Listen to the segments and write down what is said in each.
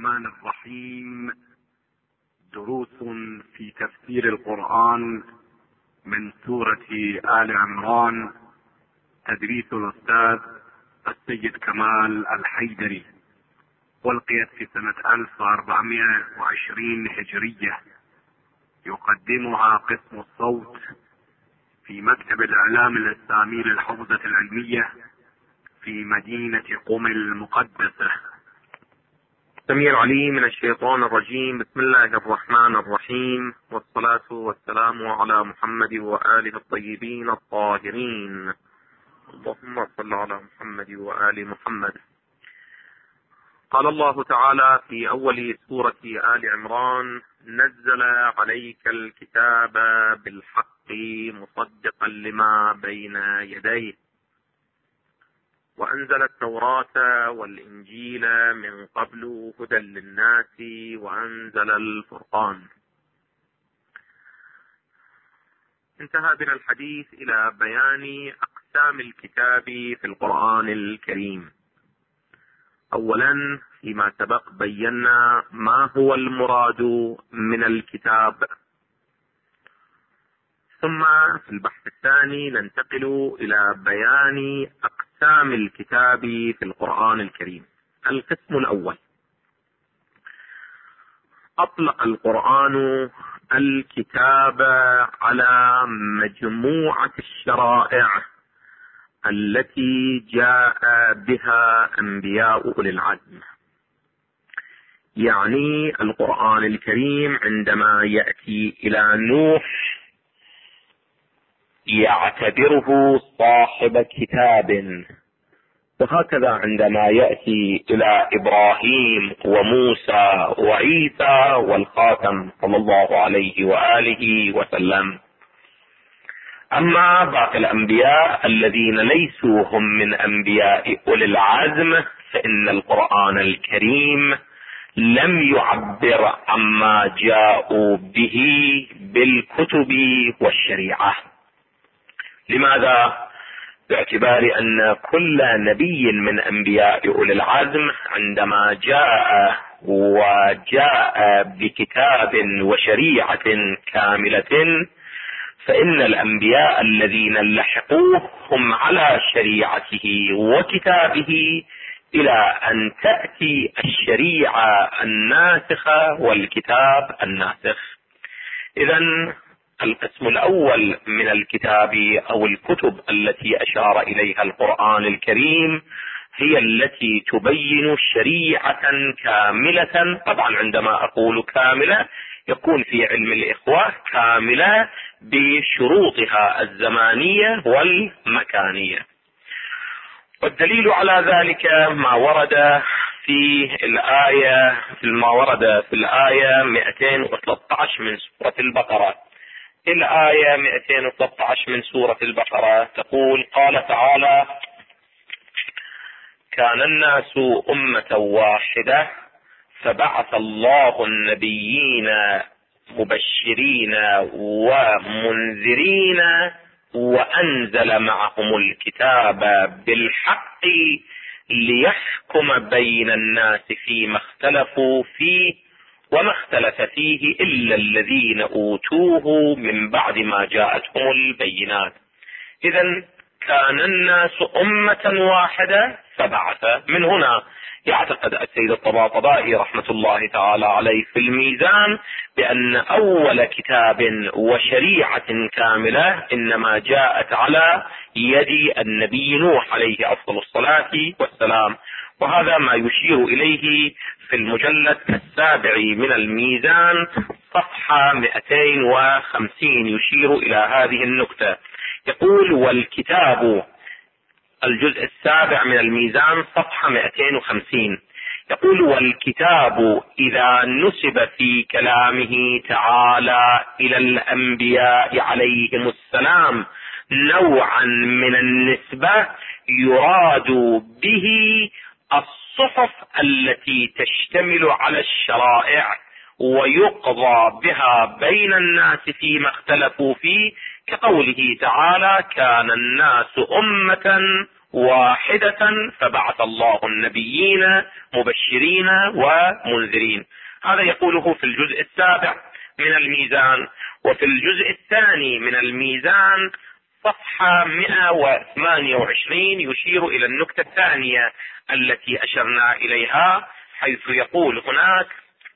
الرحمن الرحيم. دروس في تفسير القرآن من سورة آل عمران، تدريس الأستاذ السيد كمال الحيدري، ألقيت في سنة 1420 هجرية. يقدمها قسم الصوت في مكتب الإعلام الإسلامي للحوزة العلمية في مدينة قم المقدسة. السميع العليم من الشيطان الرجيم. بسم الله الرحمن الرحيم، والصلاة والسلام على محمد وآله الطيبين الطاهرين. اللهم صل على محمد وآل محمد. قال الله تعالى في أول سورة آل عمران: نزل عليك الكتاب بالحق مصدقا لما بين يديه، وأنزل التوراة والإنجيل من قبل هدى للناس، وأنزل الفرقان. انتهى بنا الحديث إلى بيان أقسام الكتاب في القرآن الكريم. أولا فيما سبق بينا ما هو المراد من الكتاب، ثم في البحث الثاني ننتقل إلى بيان أقسام الكتاب في القرآن الكريم. القسم الأول: أطلق القرآن الكتاب على مجموعة الشرائع التي جاء بها أنبياء أولي العزم. يعني القرآن الكريم عندما يأتي إلى نوح يعتبره صاحب كتاب، وهكذا عندما يأتي إلى إبراهيم وموسى وعيسى والخاتم صلى الله عليه وآله وسلم. أما باقي الأنبياء الذين ليسوا هم من أنبياء أولي العزم فإن القرآن الكريم لم يعبر عما جاءوا به بالكتب والشريعة. لماذا؟ باعتبار أن كل نبي من أنبياء أولي العزم عندما جاء بكتاب وشريعة كاملة، فإن الأنبياء الذين لحقوه هم على شريعته وكتابه إلى أن تأتي الشريعة الناسخة والكتاب الناسخ. إذن القسم الأول من الكتاب أو الكتب التي أشار إليها القرآن الكريم هي التي تبين شريعة كاملة. طبعا عندما أقول كاملة يكون في علم الإخوة كاملة بشروطها الزمانية والمكانية. والدليل على ذلك ما ورد في الآية 213 من سورة البقرة. الآية 213 من سورة البقرة تقول: قال تعالى: كان الناس أمة واحدة فبعث الله النبيين مبشرين ومنذرين وأنزل معهم الكتاب بالحق ليحكم بين الناس فيما اختلفوا فيه وما اختلف فيه إلا الذين أوتوه من بعد ما جاءتهم البينات. إذن كان الناس أمة واحدة فبعث. من هنا يعتقد السيد الطباطبائي رحمة الله تعالى عليه في الميزان بأن أول كتاب وشريعة كاملة إنما جاءت على يد النبي نوح عليه أفضل الصلاة والسلام. وهذا ما يشير إليه في المجلد 7 من الميزان صفحة 250، يشير إلى هذه النكتة. يقول: والكتاب، الجزء 7 من الميزان صفحة 250، يقول: والكتاب إذا نسب في كلامه تعالى إلى الأنبياء عليهم السلام نوعا من النسبة يراد به الصحف التي تشتمل على الشرائع ويقضى بها بين الناس فيما اختلفوا فيه، كقوله تعالى: كان الناس أمة واحدة فبعث الله النبيين مبشرين ومنذرين. هذا يقوله في الجزء 7 من الميزان. وفي الجزء 2 من الميزان صفحة 128 يشير إلى النكتة الثانية التي أشرنا إليها، حيث يقول هناك،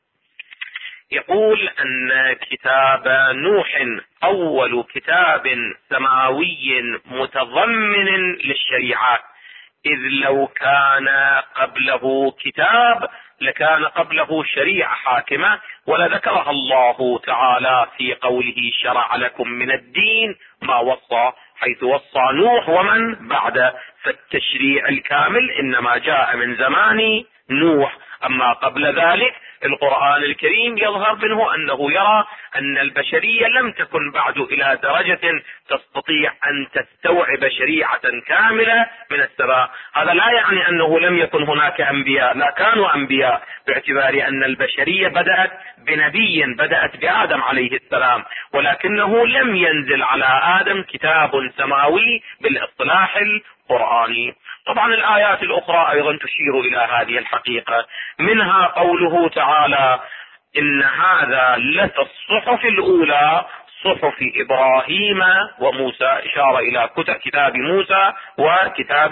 يقول أن كتاب نوح أول كتاب سماوي متضمن للشريعة، إذ لو كان قبله كتاب لكان قبله شريعة حاكمة، ولذكرها الله تعالى في قوله شرع لكم من الدين ما وصى، حيث وصى نوح ومن بعد، فالتشريع الكامل إنما جاء من زمان نوح. أما قبل ذلك القرآن الكريم يظهر منه أنه يرى أن البشرية لم تكن بعد إلى درجة تستطيع أن تستوعب شريعة كاملة من السماء. هذا لا يعني أنه لم يكن هناك أنبياء، لا، كانوا أنبياء، باعتبار أن البشرية بدأت بنبي، بدأت بآدم عليه السلام، ولكنه لم ينزل على آدم كتاب سماوي بالاصطلاح القرآني. طبعا الآيات الأخرى أيضا تشير إلى هذه الحقيقة، منها قوله تعالى إن هذا لفي الصحف الأولى صحف إبراهيم وموسى، إشارة إلى كتاب موسى وكتاب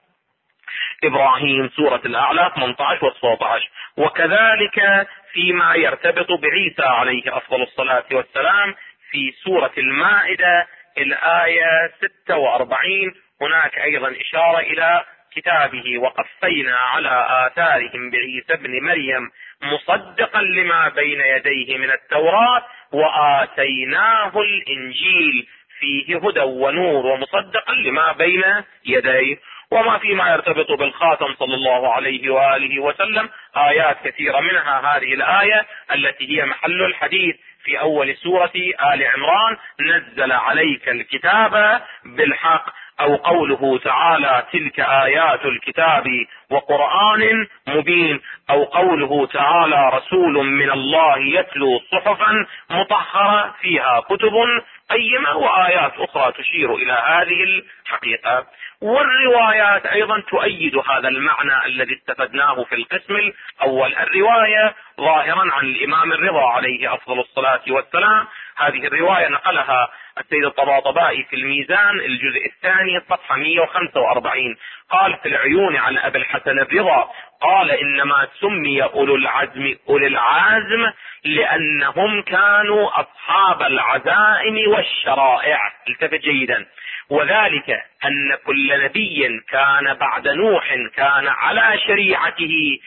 إبراهيم، سورة الأعلى 18 و19. وكذلك فيما يرتبط بعيسى عليه أفضل الصلاة والسلام في سورة المائدة الآية 46 هناك أيضا إشارة إلى كتابه وقفينا على آثارهم بعيسى ابن مريم مصدقا لما بين يديه من التوراة وآتيناه الإنجيل فيه هدى ونور ومصدقا لما بين يديه. وما فيما يرتبط بالخاتم صلى الله عليه وآله وسلم آيات كثيرة، منها هذه الآية التي هي محل الحديث في أول سورة آل عمران، نزل عليك الكتاب بالحق، أو قوله تعالى تلك آيات الكتاب وقرآن مبين، أو قوله تعالى رسول من الله يتلو صحفا مطهرة فيها كتب قيمة، وآيات أخرى تشير إلى هذه الحقيقة. والروايات أيضا تؤيد هذا المعنى الذي استفدناه في القسم الأول. الرواية ظاهرا عن الإمام الرضا عليه أفضل الصلاة والسلام، هذه الرواية نقلها السيد الطباطبائي في الميزان الجزء 2 صفحة 145، قال في العيون عن أبي الحسن الرضا قال إنما سمي أولو العزم لأنهم كانوا أصحاب العزائم والشرائع، التفت جيدا، وذلك أن كل نبي كان بعد نوح كان على شريعته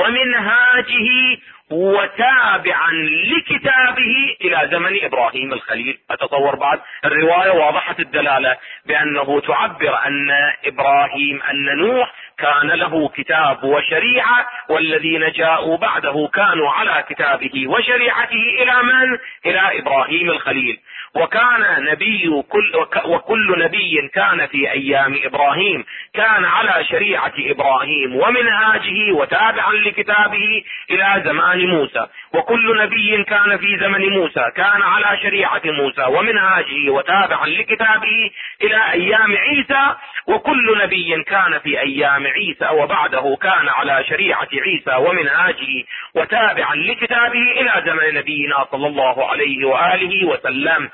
ومنهاجه وتابعا لكتابه إلى زمن إبراهيم الخليل. أتصور بعد الرواية واضحة الدلالة بأنه تعبر أن إبراهيم أن نوح كان له كتاب وشريعة، والذين جاءوا بعده كانوا على كتابه وشريعته إلى من؟ إلى إبراهيم الخليل. وكان وكل نبي كان في أيام إبراهيم كان على شريعة إبراهيم ومنهاجه وتابعا لكتابه إلى زمان موسى، وكل نبي كان في زمن موسى كان على شريعة موسى ومنهاجه وتابعا لكتابه إلى أيام عيسى، وكل نبي كان في أيام عيسى وبعده كان على شريعة عيسى ومنهاجه وتابعا لكتابه إلى زمن نبينا صلى الله عليه وآله وسلم.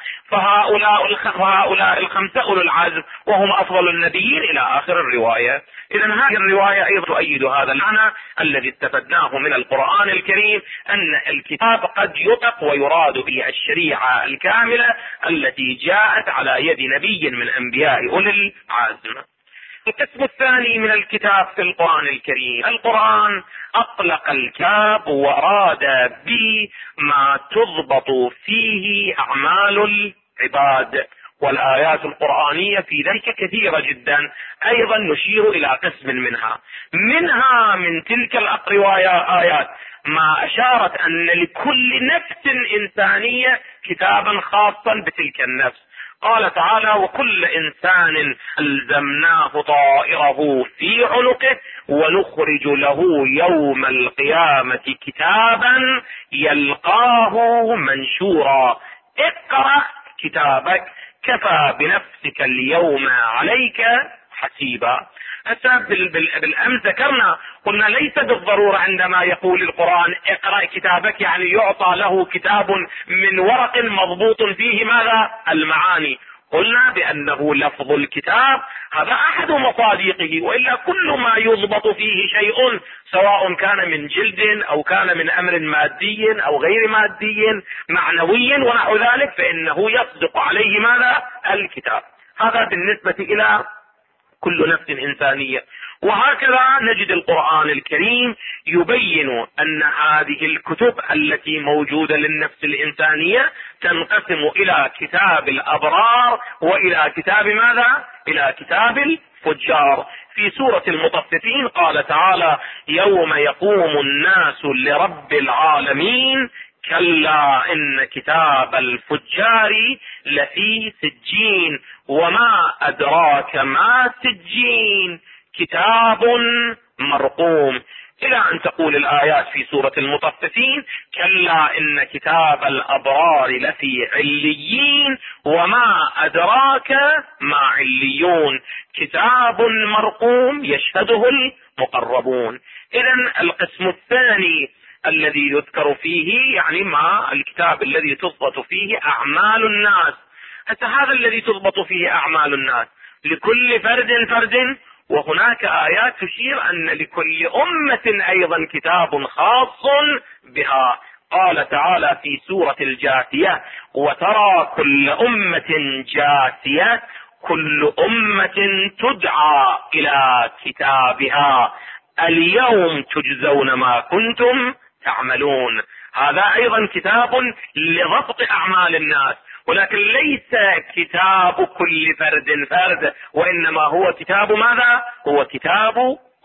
فهؤلاء الخمسة أولو العزم وهم أفضل النبيين إلى آخر الرواية. إذن هذه الرواية أيضا تؤيد هذا المعنى الذي استفدناه من القرآن الكريم، أن الكتاب قد يطلق ويراد به الشريعة الكاملة التي جاءت على يد نبي من أنبياء أولي العزم. القسم الثاني من الكتاب في القرآن الكريم، القرآن أطلق الكتاب وأراد به ما تضبط فيه أعمال العباد، والآيات القرآنية في ذلك كثيرة جدا. أيضا نشير إلى قسم منها من تلك الروايات ما أشارت أن لكل نفس إنسانية كتابا خاصا بتلك النفس. قال تعالى وكل إنسان ألزمناه طائره في عنقه ونخرج له يوم القيامة كتابا يلقاه منشورا اقرأ كتابك كفى بنفسك اليوم عليك حسيبا. هسه بالامس ذكرنا قلنا ليس بالضرورة عندما يقول القرآن اقرأ كتابك يعني يعطى له كتاب من ورق مضبوط فيه ماذا؟ المعاني. قلنا بأنه لفظ الكتاب هذا أحد مصادقه، وإلا كل ما يضبط فيه شيء سواء كان من جلد أو كان من أمر مادي أو غير مادي معنوي ونحو ذلك فإنه يصدق عليه ماذا؟ الكتاب. هذا بالنسبة إلى كل نفس إنسانية. وهكذا نجد القرآن الكريم يبين أن هذه الكتب التي موجودة للنفس الإنسانية تنقسم إلى كتاب الأبرار وإلى كتاب ماذا؟ إلى كتاب الفجار. في سورة المطففين قال تعالى يوم يقوم الناس لرب العالمين كلا إن كتاب الفجار لفي سجين وما أدراك ما سجين كتاب مرقوم، إلى أن تقول الآيات في سورة المطففين كلا إن كتاب الأبرار لفي عليين وما أدراك ما عليون كتاب مرقوم يشهده المقربون. إذن القسم الثاني الذي يذكر فيه يعني ما الكتاب الذي تضبط فيه أعمال الناس. هذا الذي تضبط فيه أعمال الناس لكل فرد، وهناك آيات تشير أن لكل أمة أيضا كتاب خاص بها. قال تعالى في سورة الجاثية وترى كل أمة جاثية كل أمة تدعى إلى كتابها اليوم تجزون ما كنتم تعملون. هذا أيضا كتاب لضبط أعمال الناس، ولكن ليس كتاب كل فرد وإنما هو كتاب ماذا؟ هو كتاب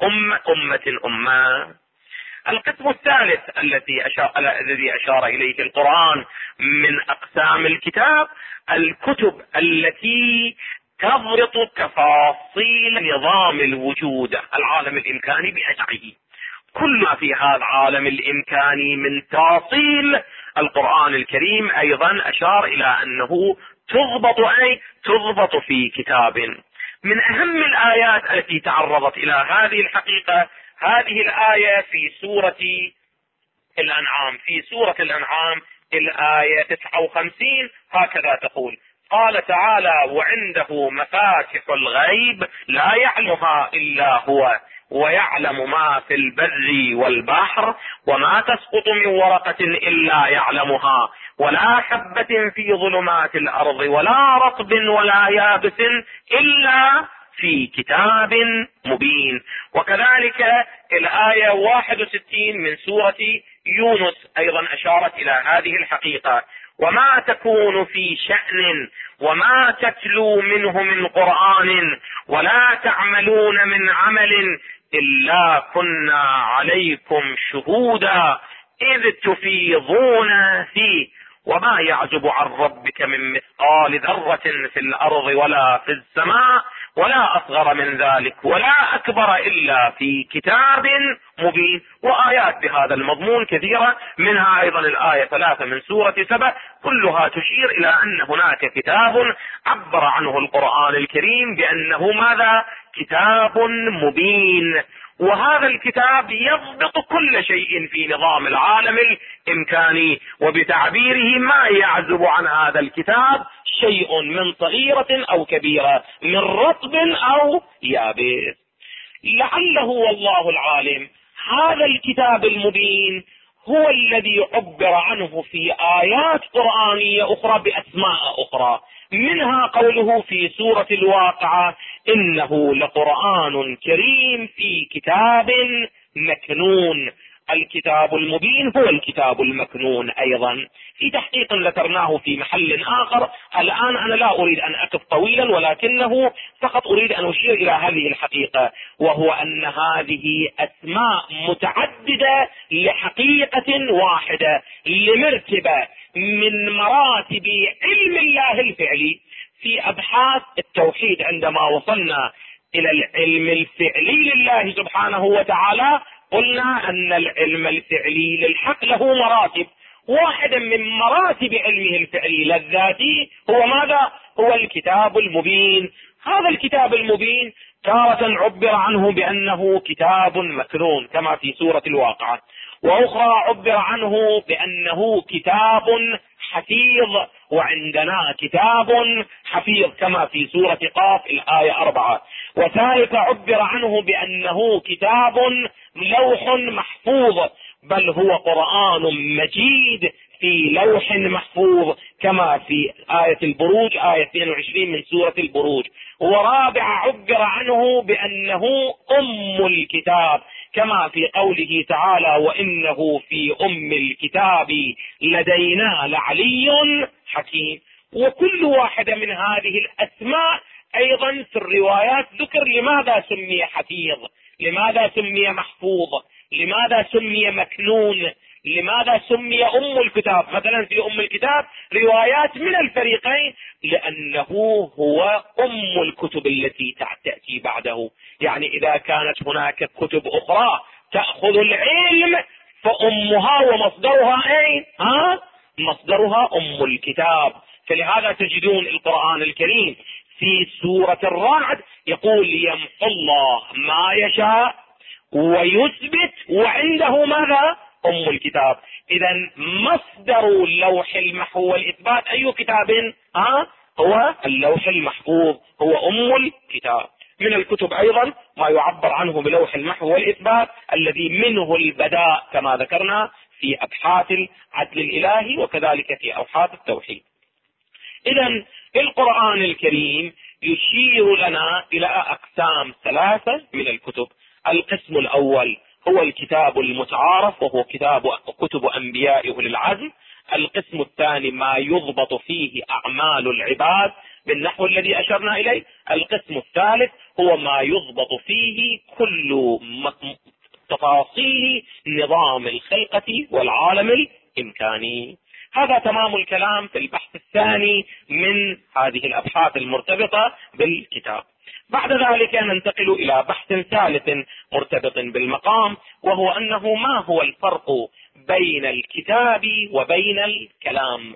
أمة. القسم الثالث الذي أشار إليه القرآن من أقسام الكتاب الكتب التي تضبط تفاصيل نظام الوجود العالم الإمكاني بأجزائه. كل ما في هذا العالم الإمكاني من تفاصيل القرآن الكريم أيضا أشار إلى أنه تضبط في كتاب. من أهم الآيات التي تعرضت إلى هذه الحقيقة هذه الآية في سورة الأنعام الآية 59 هكذا تقول قال تعالى وعنده مفاتح الغيب لا يعلمها إلا هو ويعلم ما في البر والبحر وما تسقط من ورقة إلا يعلمها ولا حبة في ظلمات الأرض ولا رطب ولا يابس إلا في كتاب مبين. وكذلك الآية 61 من سورة يونس أيضا أشارت إلى هذه الحقيقة وما تكون في شأن وما تتلو منه من قرآن ولا تعملون من عمل إلا كنا عليكم شهودا إذ تفيضون فيه وما يعزب عن ربك من مثقال ذرة في الأرض ولا في السماء ولا أصغر من ذلك ولا أكبر إلا في كتاب مبين. وآيات بهذا المضمون كثيرة، منها أيضا الآية 3 من سورة سبأ كلها تشير إلى أن هناك كتاب عبر عنه القرآن الكريم بأنه ماذا؟ كتاب مبين. وهذا الكتاب يضبط كل شيء في نظام العالم الإمكاني، وبتعبيره ما يعزب عن هذا الكتاب شيء من صغيرة أو كبيرة من رطب أو يابس. لعله والله العالم هذا الكتاب المبين هو الذي عبر عنه في آيات قرآنية أخرى بأسماء أخرى، منها قوله في سورة الواقعة إنه لقرآن كريم في كتاب مكنون. الكتاب المبين هو الكتاب المكنون أيضا في تحقيق ذكرناه في محل آخر. الآن أنا لا أريد أن أقف طويلا، ولكنه فقط أريد أن أشير إلى هذه الحقيقة، وهو أن هذه أسماء متعددة لحقيقة واحدة لمرتبة من مراتب علم الله الفعلي. في أبحاث التوحيد عندما وصلنا إلى العلم الفعلي لله سبحانه وتعالى قلنا أن العلم الفعلي للحق له مراتب. واحدا من مراتب علمه الفعلي للذاتي هو ماذا؟ هو الكتاب المبين. هذا الكتاب المبين تارة عبر عنه بأنه كتاب مكنون كما في سورة الواقعة، وأخرى عبر عنه بأنه كتاب حفيظ، وعندنا كتاب حفيظ كما في سورة قاف الآية 4، وثالث عبر عنه بأنه كتاب لوح محفوظ، بل هو قرآن مجيد في لوح محفوظ كما في آية البروج آية 22 من سورة البروج. ورابع عبر عنه بأنه أم الكتاب كما في قوله تعالى وإنه في أم الكتاب لدينا لعلي حكيم. وكل واحدة من هذه الأسماء أيضا في الروايات ذكر لماذا سمي حفيظ، لماذا سمي محفوظ، لماذا سمي مكنون، لماذا سمي أم الكتاب. مثلا في أم الكتاب روايات من الفريقين لأنه هو أم الكتب التي تأتي بعده. يعني إذا كانت هناك كتب أخرى تأخذ العلم فأمها ومصدرها أين؟ مصدرها أم الكتاب. فلهذا تجدون القرآن الكريم في سورة الرعد يقول يمحو الله ما يشاء ويثبت وعنده ماذا؟ أم الكتاب. إذا مصدر لوح المحو والإثبات أي كتاب؟ هو اللوح المحفوظ، هو أم الكتاب. من الكتب أيضا ما يعبر عنه بلوح المحو والإثبات الذي منه البداء كما ذكرنا في أبحاث العدل الإلهي وكذلك في أبحاث التوحيد. إذا القرآن الكريم يشير لنا إلى أقسام ثلاثة من الكتب. القسم الأول هو الكتاب المتعارف وهو كتب أنبياء أولي العزم. القسم الثاني ما يضبط فيه أعمال العباد بالنحو الذي أشرنا إليه. القسم الثالث هو ما يضبط فيه كل تفاصيل نظام الخلقة والعالم الإمكاني. هذا تمام الكلام في البحث الثاني من هذه الأبحاث المرتبطة بالكتاب. بعد ذلك ننتقل إلى بحث ثالث مرتبط بالمقام، وهو أنه ما هو الفرق بين الكتاب وبين الكلام.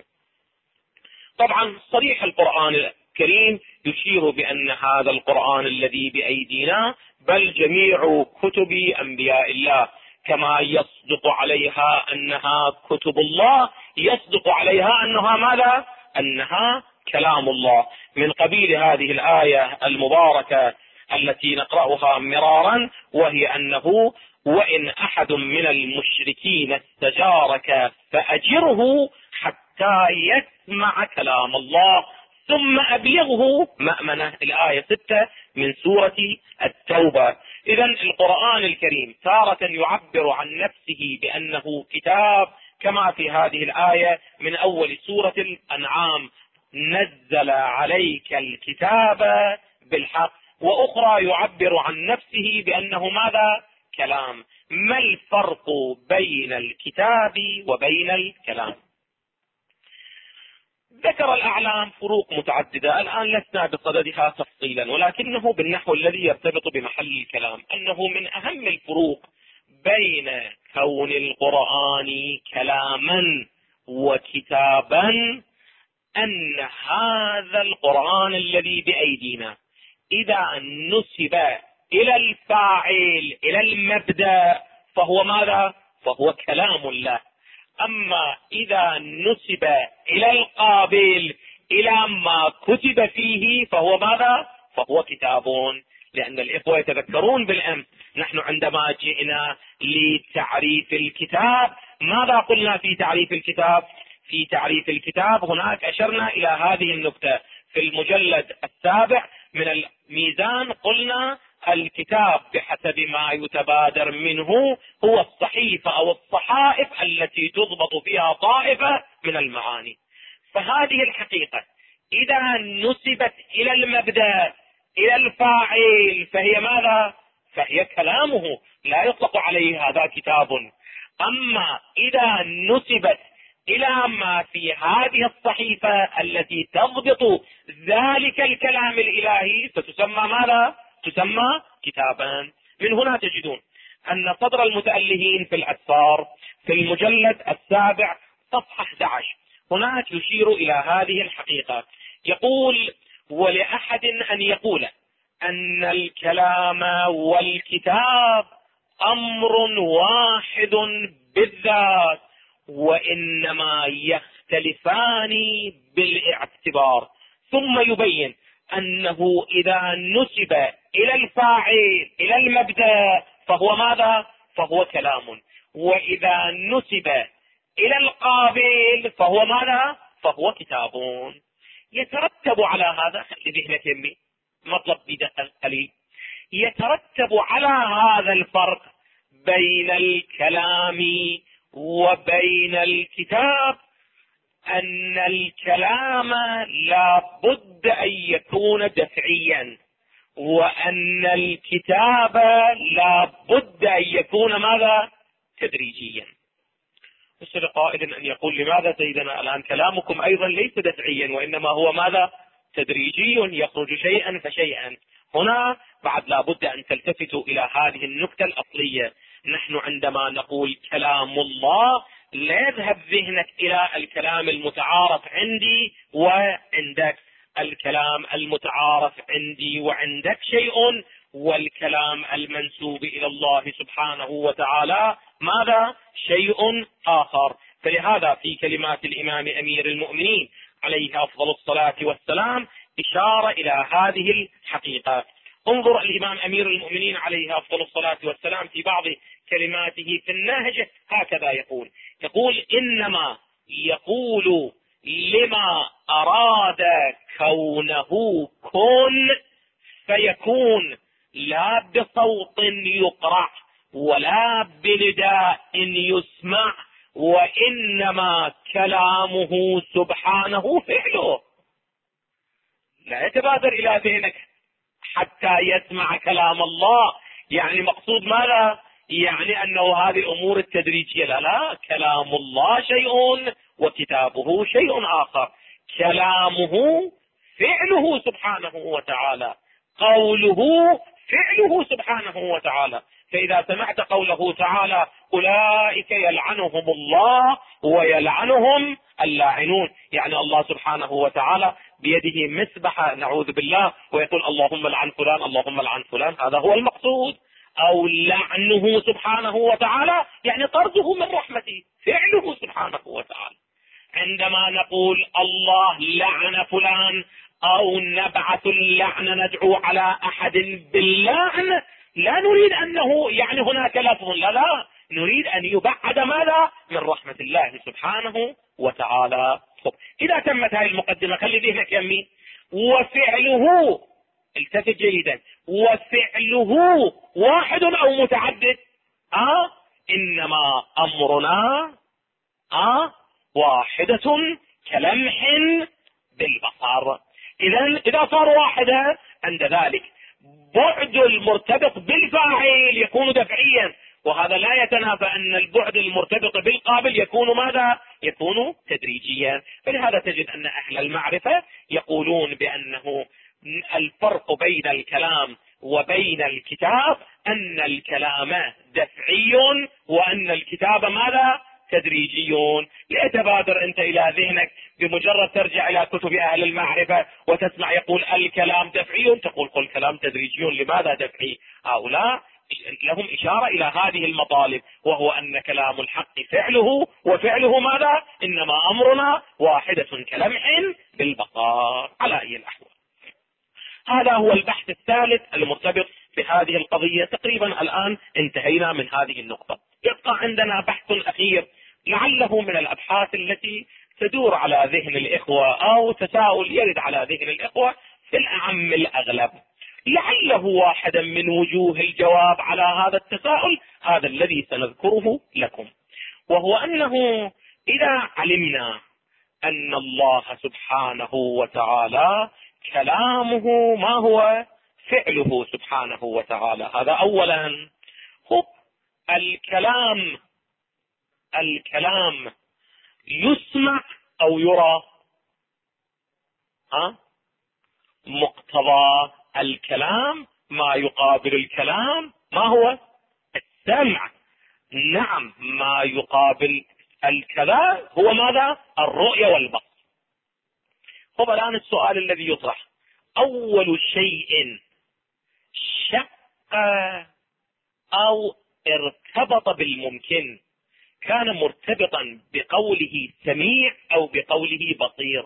طبعا صريح القرآن الكريم يشير بأن هذا القرآن الذي بأيدينا بل جميع كتب أنبياء الله كما يصدق عليها أنها كتب الله يصدق عليها أنها ماذا؟ أنها كلام الله. من قبيل هذه الآية المباركة التي نقرأها مرارا، وهي أنه وإن أحد من المشركين استجارك فأجره حتى يسمع كلام الله ثم أبلغه مأمنة، الآية 6 من سورة التوبة. إذن القرآن الكريم تارة يعبر عن نفسه بأنه كتاب كما في هذه الآية من أول سورة الأنعام نزل عليك الكتاب بالحق، وأخرى يعبر عن نفسه بأنه ماذا؟ كلام. ما الفرق بين الكتاب وبين الكلام؟ ذكر الأعلام فروق متعددة، الآن لسنا بصددها تفصيلا، ولكنه بالنحو الذي يرتبط بمحل الكلام أنه من أهم الفروق بين كون القرآن كلاما وكتابا أن هذا القرآن الذي بأيدينا إذا نسب إلى الفاعل إلى المبدأ فهو ماذا؟ فهو كلام الله. أما إذا نسب إلى القابل إلى ما كتب فيه فهو ماذا؟ فهو كتاب. لأن الإخوة يتذكرون بالأمس نحن عندما جئنا لتعريف الكتاب ماذا قلنا في تعريف الكتاب؟ في تعريف الكتاب هناك أشرنا إلى هذه النكتة في المجلد 7 من الميزان، قلنا الكتاب بحسب ما يتبادر منه هو الصحيفة أو الصحائف التي تضبط فيها طائفة من المعاني. فهذه الحقيقة إذا نسبت إلى المبدأ إلى الفاعل فهي ماذا؟ فهي كلامه، لا يطلق عليه هذا كتاب. أما إذا نسبت إلى ما في هذه الصحيفة التي تضبط ذلك الكلام الإلهي فتسمى ماذا؟ تسمى كتابا. من هنا تجدون أن صدر المتألهين في الأسفار في المجلد 7 صفحة 11 هناك يشير إلى هذه الحقيقة، يقول: ولأحد أن يقول أن الكلام والكتاب أمر واحد بالذات، وإنما يختلفان بالاعتبار. ثم يبين أنه إذا نسب إلى الفاعل إلى المبدأ فهو ماذا؟ فهو كلام. وإذا نسب إلى القابل فهو ماذا؟ فهو كتاب. يترتب على هذا، خلي ذهنك يمي مطلب بدقة قليل، يترتب على هذا الفرق بين الكلام وبين الكتاب أن الكلام لا بد أن يكون دفعيا، وأن الكتاب لا بد أن يكون ماذا؟ تدريجيا. يسأل قائل أن يقول لماذا سيدنا الآن كلامكم أيضا ليس دفعيا وإنما هو ماذا؟ تدريجي، يخرج شيئا فشيئا. هنا بعد لا بد أن تلتفتوا إلى هذه النكتة الأصلية. نحن عندما نقول كلام الله لا يذهب ذهنك إلى الكلام المتعارف عندي وعندك. الكلام المتعارف عندي وعندك شيء، والكلام المنسوب إلى الله سبحانه وتعالى ماذا؟ شيء آخر. فلهذا في كلمات الإمام أمير المؤمنين عليه أفضل الصلاة والسلام إشارة إلى هذه الحقيقة. انظر الإمام أمير المؤمنين عليه أفضل الصلاة والسلام في بعض كلماته في النهج هكذا يقول إنما يقول لما أراد كونه كن فيكون، لا بصوت يقرع ولا بنداء يسمع، وإنما كلامه سبحانه فعله. لا يتبادر إلى ذهنك حتى يسمع كلام الله، يعني مقصود ماذا؟ يعني أنه هذه الأمور التدريجية. لا، كلام الله شيء وكتابه شيء آخر. كلامه فعله سبحانه وتعالى، قوله فعله سبحانه وتعالى. فإذا سمعت قوله تعالى أولئك يلعنهم الله ويلعنهم اللاعنون، يعني الله سبحانه وتعالى بيده مسبحة نعوذ بالله ويقول اللهم لعن فلان اللهم لعن فلان، هذا هو المقصود. أو لعنه سبحانه وتعالى يعني طرده من رحمته، فعله سبحانه وتعالى. عندما نقول الله لعن فلان أو نبعث اللعن ندعو على أحد باللعن، لا نريد أنه يعني هناك لفظ، لا، نريد أن يبعد ماذا؟ من رحمة الله سبحانه وتعالى. إذا تمت هذه المقدمة خلي ذهنك يمي. وفعله، التفت جيدا، وفعله واحد أو متعدد؟ إنما أمرنا واحدة كلمح بالبصر. إذا صار واحدة عند ذلك بعد المرتبط بالفاعل يكون دفعيا، وهذا لا يتنافى أن البعد المرتبط بالقابل يكون ماذا؟ يكون تدريجيا. فلهذا تجد أن أهل المعرفة يقولون بأنه الفرق بين الكلام وبين الكتاب أن الكلام دفعي وأن الكتاب ماذا؟ تدريجيون. لا يتبادر أنت إلى ذهنك بمجرد ترجع إلى كتب أهل المعرفة وتسمع يقول الكلام دفعي تقول قل كلام تدريجيون، لماذا دفعي؟ هؤلاء لهم إشارة إلى هذه المطالب، وهو أن كلام الحق فعله، وفعله ماذا؟ إنما أمرنا واحدة كلمح بالبقار على أي الأحوال. هذا هو البحث الثالث المرتبط بهذه القضية. تقريبا الآن انتهينا من هذه النقطة. يبقى عندنا بحث أخير لعله من الأبحاث التي تدور على ذهن الإخوة أو تساؤل يرد على ذهن الإخوة في الأعم الأغلب، لعله واحدا من وجوه الجواب على هذا التساؤل هذا الذي سنذكره لكم، وهو أنه إذا علمنا أن الله سبحانه وتعالى كلامه ما هو؟ فعله سبحانه وتعالى. هذا أولا. الكلام يسمع أو يرى؟ مقتضى الكلام ما يقابل الكلام ما هو؟ السمع. نعم، ما يقابل الكلام هو ماذا؟ الرؤية والبصر. الآن السؤال الذي يطرح، أول شيء أو ارتبط بالممكن؟ كان مرتبطا بقوله سميع أو بقوله بصير؟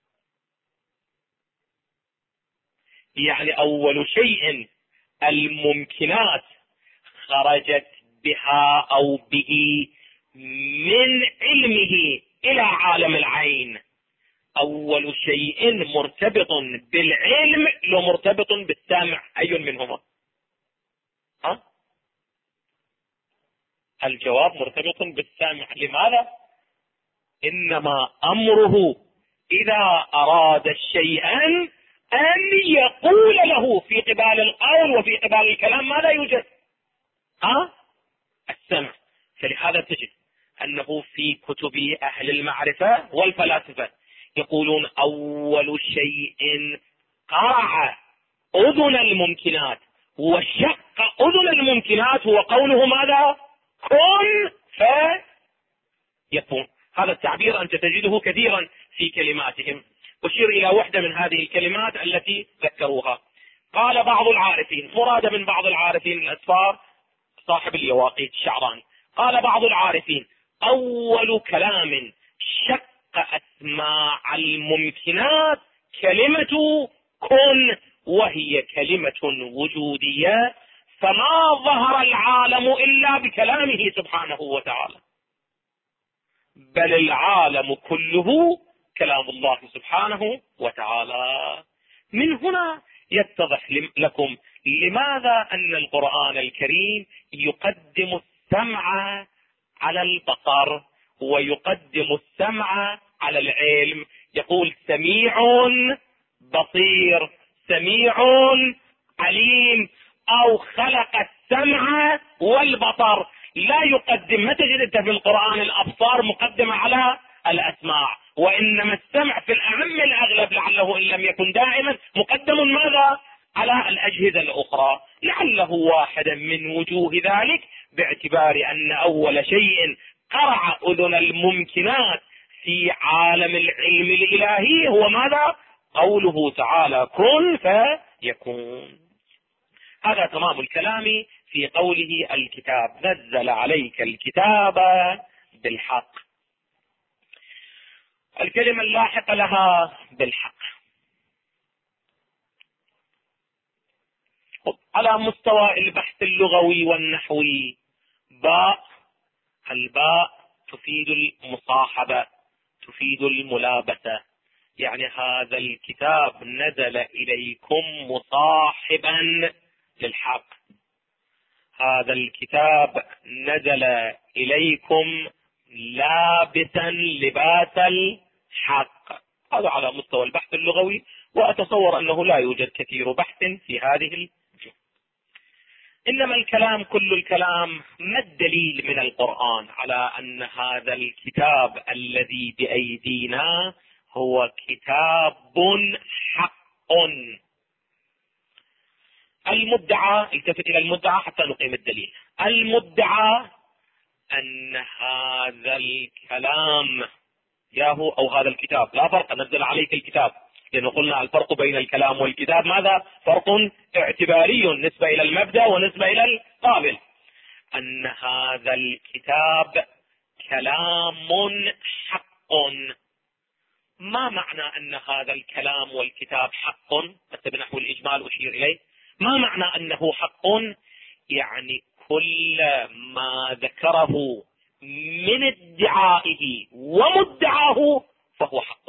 يعني أول شيء الممكنات خرجت بها أو به من علمه إلى عالم العين. أول شيء مرتبط بالعلم لو مرتبط بالسامع، أي منهما؟ الجواب مرتبط بالسامع. لماذا؟ إنما أمره إذا أراد شيئا أن يقول له في قبال القول وفي قبال الكلام ماذا يوجد؟ السمع. فلهذا تجد أنه في كتب أهل المعرفة والفلاسفة يقولون أول شيء قرع أذن الممكنات وشق أذن الممكنات هو قوله ماذا؟ كن فيكون. هذا التعبير أنت تجده كثيرا في كلماتهم. أشير إلى واحدة من هذه الكلمات التي ذكروها. قال بعض العارفين، مراد من بعض العارفين الأسفار صاحب اليواقيت الشعراني، قال بعض العارفين أول كلام شق أسماع الممكنات كلمة كن، وهي كلمة وجودية، فما ظهر العالم إلا بكلامه سبحانه وتعالى، بل العالم كله كلام الله سبحانه وتعالى. من هنا يتضح لكم لماذا أن القرآن الكريم يقدم السمع على البصر ويقدم السمع على العلم. يقول سميع بصير، سميع عليم، أو خلق السمع والبصر. لا يقدم، ما تجد انت في القرآن الأبصار مقدمة على الأسماع، وإنما السمع في الأعم الأغلب لعله إن لم يكن دائما مقدم ماذا؟ على الأجهزة الأخرى، لعله واحدا من وجوه ذلك باعتبار أن أول شيء قرع أذن الممكنات في عالم العلم الإلهي هو ماذا؟ قوله تعالى كن فيكون. هذا تمام الكلام في قوله الكتاب نزل عليك الكتاب بالحق. الكلمة اللاحقة لها بالحق على مستوى البحث اللغوي والنحوي. باء، الباء تفيد المصاحبة، تفيد الملابسة، يعني هذا الكتاب نزل إليكم مصاحبا للحق، هذا الكتاب نزل إليكم لابسا لباس الحق. هذا على مستوى البحث اللغوي، وأتصور أنه لا يوجد كثير بحث في هذه الجهة. إنما الكلام، كل الكلام، ما الدليل من القرآن على أن هذا الكتاب الذي بأيدينا هو كتاب حق؟ المدعى، التفت إلى المدعى حتى نقيم الدليل. المدعى أن هذا الكلام ياهو أو هذا الكتاب، لا فرق، نزل عليك الكتاب، لأنه قلنا الفرق بين الكلام والكتاب ماذا؟ فرق اعتباري نسبة إلى المبدأ ونسبة إلى القابل. أن هذا الكتاب كلام حق. ما معنى أن هذا الكلام والكتاب حق؟ حتى بنحو الإجمال أشير إليه. ما معنى أنه حق؟ يعني كل ما ذكره من ادعائه ومدعاه فهو حق.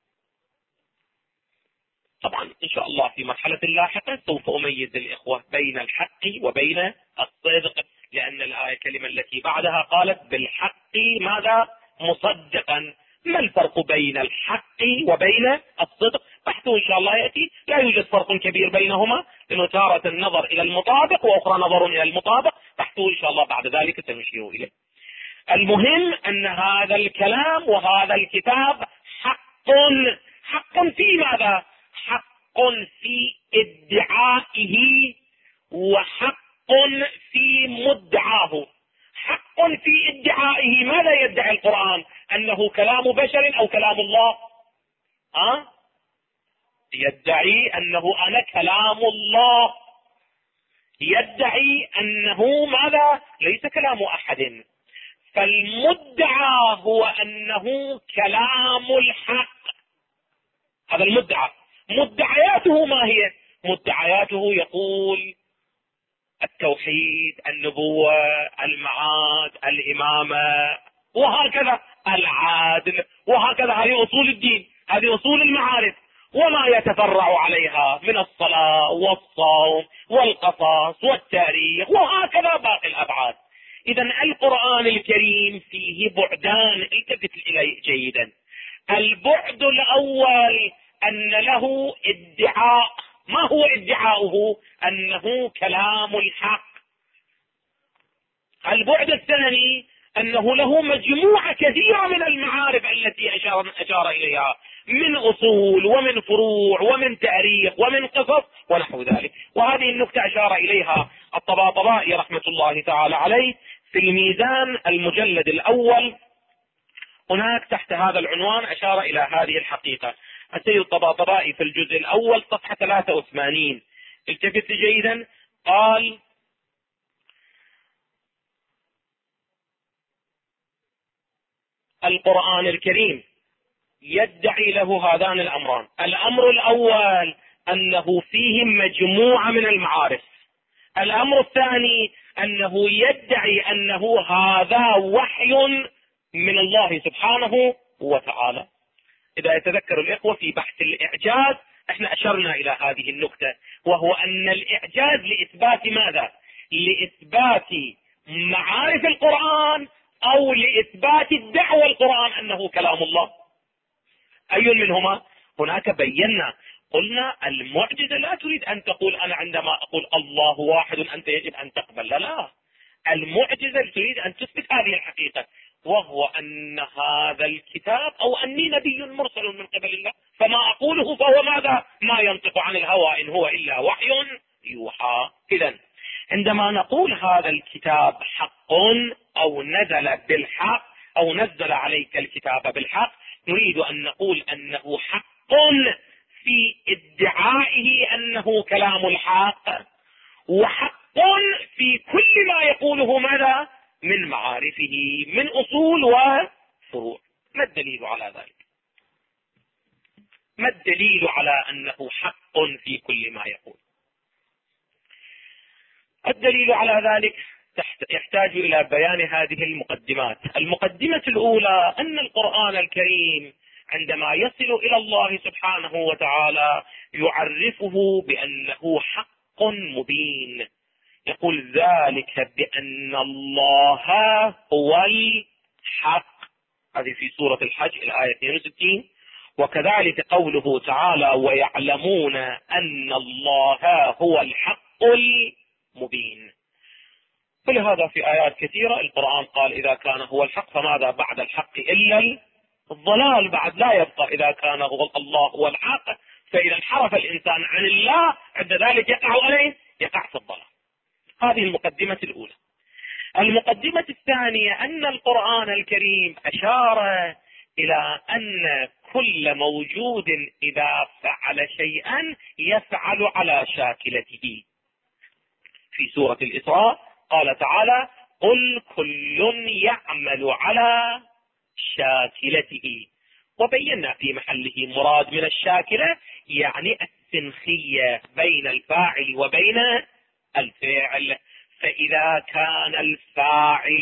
طبعا إن شاء الله في مرحلة لاحقة سوف أميز الإخوة بين الحق وبين الصدق، لأن الآية الكلمة التي بعدها قالت بالحق ماذا؟ مصدقا. ما الفرق بين الحق وبين الصدق؟ بحثه إن شاء الله يأتي. لا يوجد فرق كبير بينهما، لأنه تارة النظر إلى المطابق وأخرى نظر إلى المطابق. بحثه إن شاء الله بعد ذلك سنشير إليه. المهم أن هذا الكلام وهذا الكتاب حق. حق في ماذا؟ حق في ادعائه وحق في مدعاه. حق في ادعائه، ماذا يدعي القرآن؟ أنه كلام بشر أو كلام الله؟ يدعي أنه أنا كلام الله. يدعي أنه ماذا؟ ليس كلام أحد. فالمدعى هو أنه كلام الحق، هذا المدعى. مدعياته ما هي؟ مدعياته يقول التوحيد، النبوة، المعاد، الإمامة، وهكذا العادل، وهكذا. هذه أصول الدين، هذه أصول المعارف، وما يتفرع عليها من الصلاة والصوم والقصص والتاريخ، وهكذا باقي الأبعاد. إذا القرآن الكريم فيه بعدان، التفت إليه جيدا. البعد الأول أن له ادعاء. ما هو ادعاؤه؟ أنه كلام الحق. البعد الثاني أنه له مجموعة كثيرة من المعارف التي أشار إليها، من أصول ومن فروع ومن تاريخ ومن قصص ونحو ذلك. وهذه النكتة أشار إليها الطباطبائي رحمة الله تعالى عليه في الميزان المجلد الأول. هناك تحت هذا العنوان أشار إلى هذه الحقيقة. السيد الطباطبائي في الجزء الأول صفحة 83 التفت جيدا، قال: القرآن الكريم يدعي له هذان الأمران. الأمر الأول أنه فيه مجموعة من المعارف. الأمر الثاني أنه يدعي أنه هذا وحي من الله سبحانه وتعالى. إذا يتذكر الإخوة في بحث الإعجاز احنا أشرنا إلى هذه النقطة، وهو أن الإعجاز لإثبات ماذا؟ لإثبات معارف القرآن أو لإثبات الدعوة القرآن أنه كلام الله. أي منهما؟ هناك بينا قلنا المعجزة لا تريد أن تقول أنا عندما أقول الله واحد أنت يجب أن تقبل، لا. المعجزة تريد أن تثبت هذه الحقيقة، وهو أن هذا الكتاب أو أني نبي مرسل من قبل الله، فما أقوله فهو ماذا؟ ما ينطق عن الهوى إن هو إلا وحي يوحى. إذن عندما نقول هذا الكتاب حق أو نزل بالحق أو نزل عليك الكتاب بالحق، نريد أن نقول أنه حق في ادعائه أنه كلام الحق، وحق في كل ما يقوله ماذا؟ من معارفه من أصول وفروع. ما الدليل على ذلك؟ ما الدليل على أنه حق في كل ما يقول؟ الدليل على ذلك يحتاج إلى بيان هذه المقدمات. المقدمة الأولى أن القرآن الكريم عندما يصل إلى الله سبحانه وتعالى يعرفه بأنه حق مبين. يقول ذلك بأن الله هو الحق، هذه في سورة الحج الآية 62. وكذلك قوله تعالى: ويعلمون أن الله هو الحق المبين. فلهذا في آيات كثيرة القرآن قال إذا كان هو الحق فماذا بعد الحق إلا الضلال، بعد لا يبقى. إذا كان هو الله هو الحق فإذا انحرف الإنسان عن الله عند ذلك يقع عليه، يقع في الضلال. هذه المقدمة الأولى. المقدمة الثانية أن القرآن الكريم أشار إلى أن كل موجود إذا فعل شيئا يفعل على شاكلته. في سورة الإسراء قال تعالى: قل كل يعمل على شاكلته. وبينا في محله مراد من الشاكلة يعني السنخية بين الفاعل وبين الفعل. فإذا كان الفاعل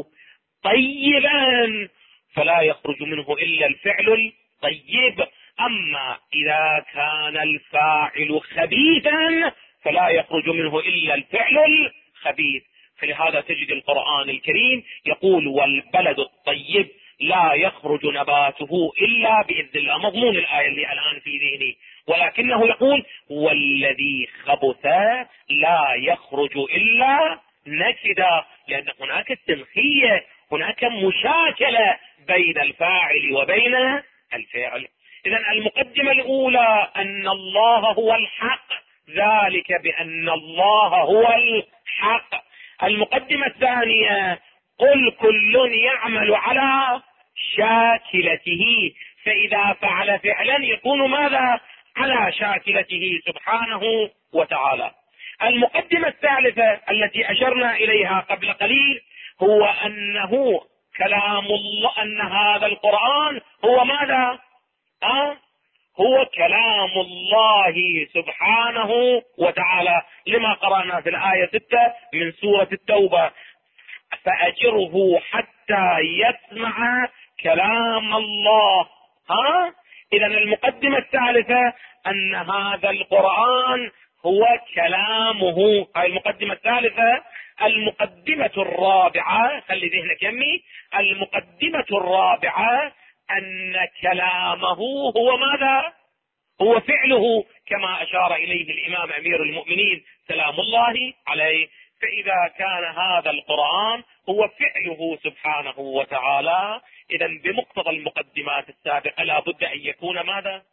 طيبا فلا يخرج منه إلا الفعل الطيب، أما إذا كان الفاعل خبيثا فلا يخرج منه إلا الفعل الخبيث. فلهذا تجد القرآن الكريم يقول: والبلد الطيب لا يخرج نباته إلا بإذن الله، مضمون الآية اللي الآن في ذهني. ولكنه يقول: والذي خبث لا يخرج إلا نكدا، لأن هناك تمثيلية، هناك مشاكلة بين الفاعل وبين الفعل. إذن المقدمة الأولى أن الله هو الحق، ذلك بأن الله هو الحق. المقدمة الثانية: قل كل يعمل على شاكلته، فإذا فعل فعلا يكون ماذا؟ على شاكلته سبحانه وتعالى. المقدمة الثالثة التي أشرنا إليها قبل قليل هو أنه كلام الله، أن هذا القرآن هو ماذا؟ هو كلام الله سبحانه وتعالى، لما قرأنا في الآية 6 من سورة التوبة: فأجره حتى يسمع كلام الله. إذا المقدمة الثالثة أن هذا القرآن هو كلامه. هاي المقدمة الثالثة. المقدمة الرابعة، خلي ذهنك يمي، المقدمة الرابعة أن كلامه هو ماذا؟ هو فعله، كما أشار إليه الإمام أمير المؤمنين سلام الله عليه. فإذا كان هذا القرآن هو فعله سبحانه وتعالى، إذا بمقتضى المقدمات السابقة لا بد أن يكون ماذا؟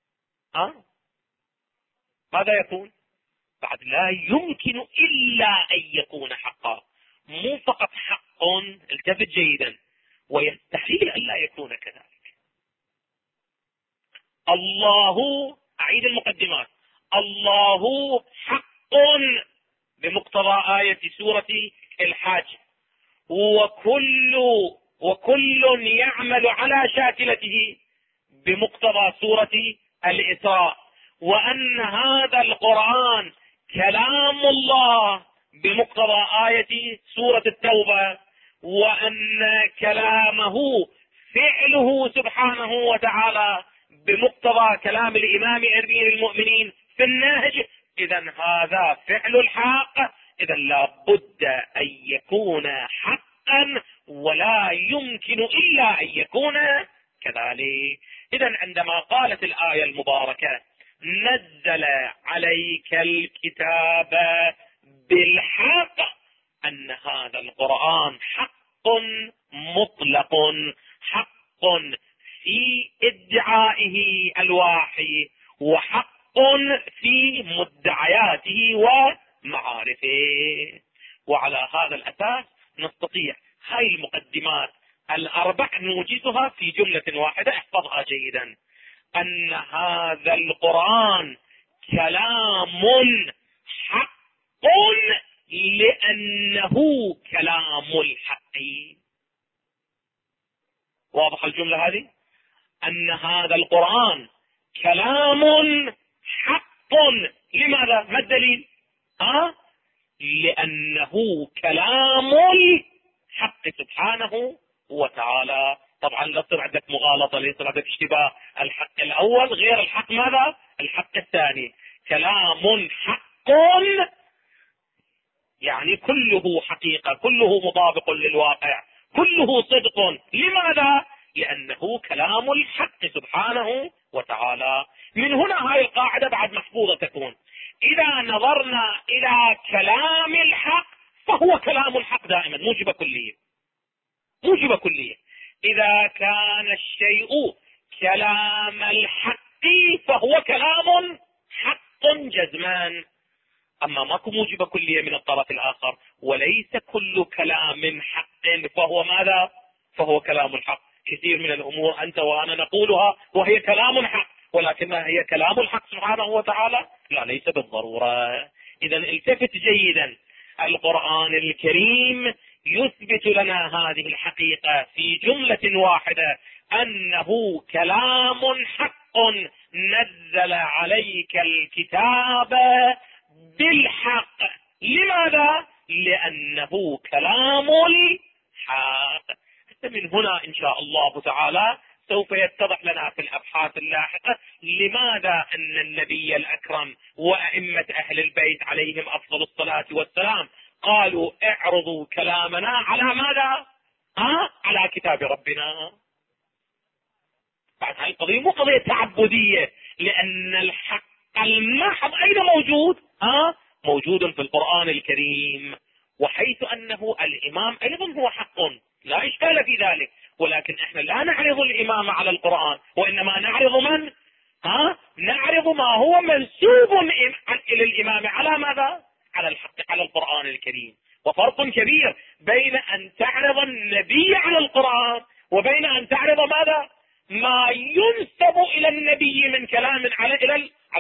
ماذا يكون؟ بعد لا يمكن إلا أن يكون حقا، مو فقط حق، التفت جيدا، ويستحيل أن لا يكون كذلك. الله، أعيد المقدمات، الله حق بمقتضى آية سورة الحج، وكل يعمل على شاكلته بمقتضى سورة الإسراء، وأن هذا القرآن كلام الله بمقتضى آية سورة التوبة، وأن كلامه فعله سبحانه وتعالى بمقتضى كلام الإمام أمير المؤمنين في النهج. إذا هذا فعل الحق، إذا لا بد أن يكون حقا، ولا يمكن إلا أن يكون كذلك. إذا عندما قالت الآية المباركة: نزل عليك الكتاب بالحق، أن هذا القرآن حق مطلق، حق في ادعائه الواحي، وحق في مدعياته ومعارفه. وعلى هذا الأساس نستطيع هاي المقدمات الأربع نوجزها في جملة واحدة، احفظها جيدا: أن هذا القرآن كلام حق لأنه كلام الحق. واضح الجملة هذه؟ أن هذا القرآن كلام حق. لماذا؟ ما الدليل؟ لأنه كلام الحق سبحانه وتعالى. طبعا لا تصير عندك مغالطة، لا يصير عندك اشتباه، الحق الأول غير الحق ماذا؟ الحق الثاني. كلام حق يعني كله حقيقة، كله مطابق للواقع، كله صدق. لماذا؟ لأنه كلام الحق سبحانه وتعالى. من هنا هاي القاعدة بعد محفوظة تكون: إذا نظرنا إلى كلام الحق فهو كلام الحق دائما، موجب كلية، موجب كلية. إذا كان الشيء كلام الحق فهو كلام حق جزمان. أما ماكو موجب كلية من الطرف الآخر، وليس كل كلام حق فهو ماذا؟ فهو كلام الحق. كثير من الأمور أنت وأنا نقولها وهي كلام حق، ولكنها هي كلام الحق سبحانه وتعالى؟ لا، ليس بالضرورة. إذا التفت جيدا، القرآن الكريم يثبت لنا هذه الحقيقة في جملة واحدة: أنه كلام حق نزل عليك الكتاب بالحق. لماذا؟ لأنه كلام الحق. من هنا إن شاء الله تعالى سوف يتضح لنا في الأبحاث اللاحقة لماذا أن النبي الأكرم وأئمة أهل البيت عليهم أفضل الصلاة والسلام قالوا: اعرضوا كلامنا على ماذا؟ على كتاب ربنا. بعد هذه القضية مو قضية تعبدية، لأن الحق المحض أين موجود؟ موجود في القرآن الكريم، وحيث أنه الإمام أيضا هو حق لا إشكال في ذلك، ولكن احنا لا نعرض الإمام على القرآن، وإنما نعرض من؟ نعرض ما هو منسوب إلى الإمام على ماذا؟ على الحق، على القرآن الكريم. وفرق كبير بين أن تعرض النبي على القرآن وبين أن تعرض ماذا؟ ما ينسب إلى النبي من كلام على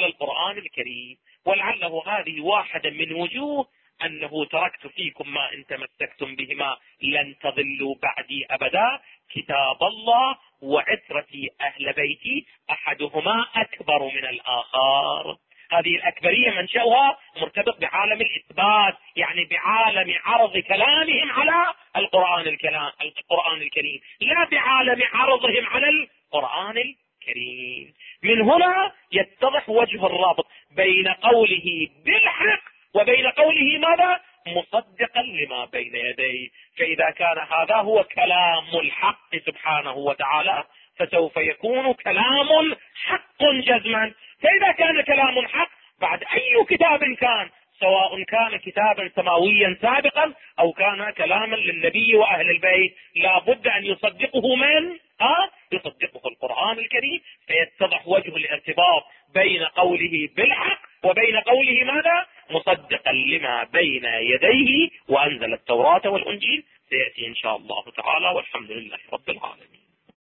على القرآن الكريم. ولعله هذه واحدة من وجوه أنه تركت فيكم ما إن تمسكتم بهما لن تضلوا بعدي أبدا، كتاب الله وعترتي أهل بيتي أحدهما أكبر من الآخر. هذه الأكبرية منشأها مرتبط بعالم الإثبات، يعني بعالم عرض كلامهم على القرآن الكريم، لا بعالم عرضهم على القرآن الكريم. من هنا يتضح وجه الرابط بين قوله بالحق وبين قوله ماذا؟ مصدقا لما بين يديه. فإذا كان هذا هو كلام الحق سبحانه وتعالى فسوف يكون كلام حق جزما. فإذا كان كلام حق بعد أي كتاب كان، سواء كان كتابا سماويا سابقا أو كان كلاما للنبي وأهل البيت، لا بد أن يصدقه من؟ يصدقه القرآن الكريم. فيتضح وجه الارتباط بين قوله بالحق وبين قوله ماذا؟ مصدقا لما بين يديه وأنزل التوراة والإنجيل. سيأتي إن شاء الله تعالى، والحمد لله رب العالمين.